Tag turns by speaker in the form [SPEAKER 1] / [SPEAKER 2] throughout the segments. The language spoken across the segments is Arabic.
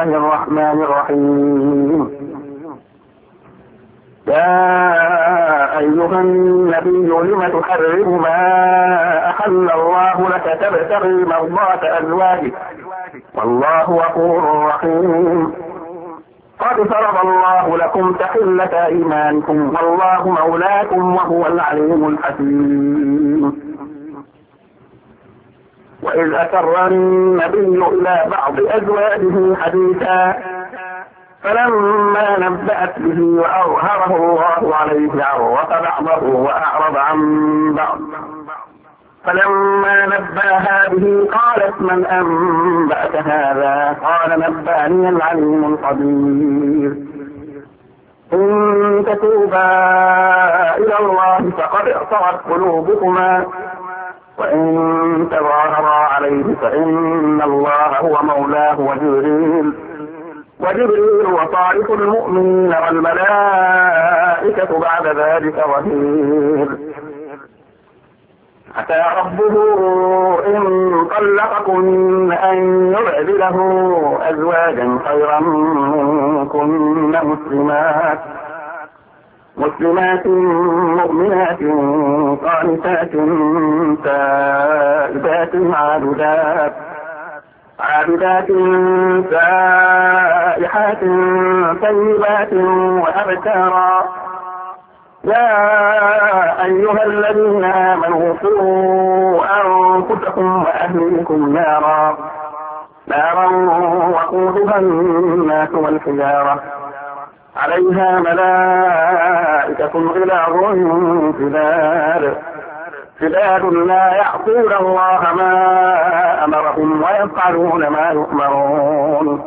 [SPEAKER 1] الرحمن الرحيم. يا أيها النبي لم تحرم ما أحل الله لك تبتغي مرضات أزواجك والله غفور رحيم. قد فرض الله لكم تحلة أيمانكم والله مولاكم وهو العليم الحكيم. وإذ أسر النبي إلى بعض أزواجه حديثا فلما نبأت به وأظهره الله عليه عرف بعضه وأعرض عن بعض فلما نبأها به قالت من أنبأك هذا؟ قال نبأني العليم الخبير. إن تتوبا إلى الله فقد صغت قلوبكما وإن تظاهرا عليه فإن الله هو مولاه وجبريل وصالح المؤمنين والملائكة بعد ذلك ظهير. عسى ربه إن طلقكن أن يبدله أزواجا خيرا منكن مسلمات مؤمنات قانتات تائبات عابدات سائحات طيبات وأبكارا. يا أيها الذين آمنوا قوا أنفسكم وأهليكم نارا وقودها الناس والحجارة عليها ملائكة غلاظ شداد لا يعصون الله ما أمرهم ويفعلون ما يؤمرون.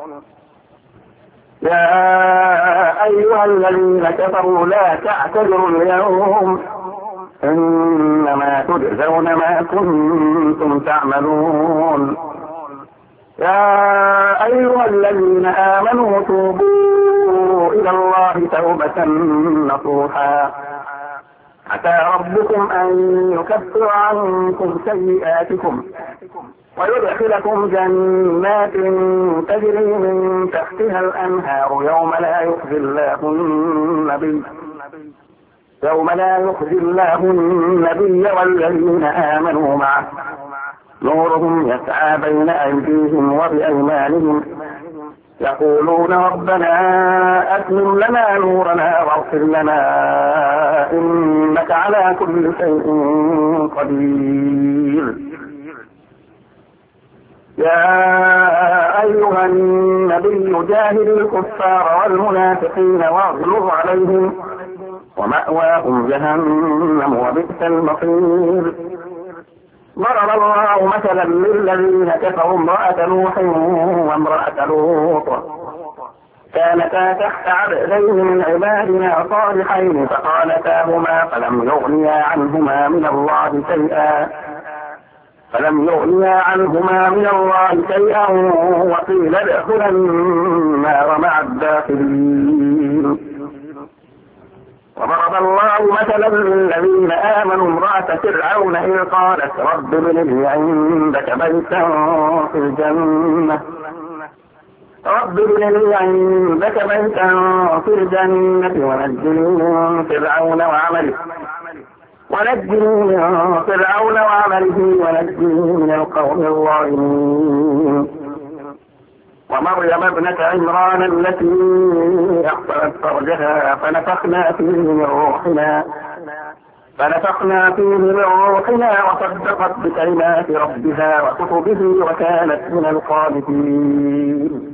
[SPEAKER 1] يا أيها الذين كفروا لا تعتذروا اليوم إنما تجزون ما كنتم تعملون. يا أيها الذين آمنوا توبوا إلى الله توبة نصوحا عسى ربكم أن يكفر عنكم سيئاتكم ويدخلكم جنات تجري من تحتها الأنهار يوم لا يخزي الله النبي والذين آمنوا معه نورهم يسعى بين أيديهم وبأيمانهم يقولون ربنا أتمم لنا نورنا واغفر لنا إنك على كل شيء قدير. يا أيها النبي جاهد الكفار والمنافقين واغلظ عليهم ومأواهم جهنم وبئس المصير. ضرب الله مثلا للذين كفروا امرأة نوح وامرأة لوط كانتا تحت عبدين من عبادنا صالحين فخانتاهما فلم يغنيا عنهما من الله شيئا وقيل ادخلا النار مع الداخلين. وضرب الله مثلا للذين آمنوا امرأة فرعون إذ قالت رب ابن لي عندك بيتا في الجنة ونجني من فرعون وعمله ونجني من القوم الظالمين. ومريم ابنة عمران التي أحصنت فرجها فنفخنا فيه من روحنا وصدقت بكلمات ربها وكتبه وكانت من القانتين.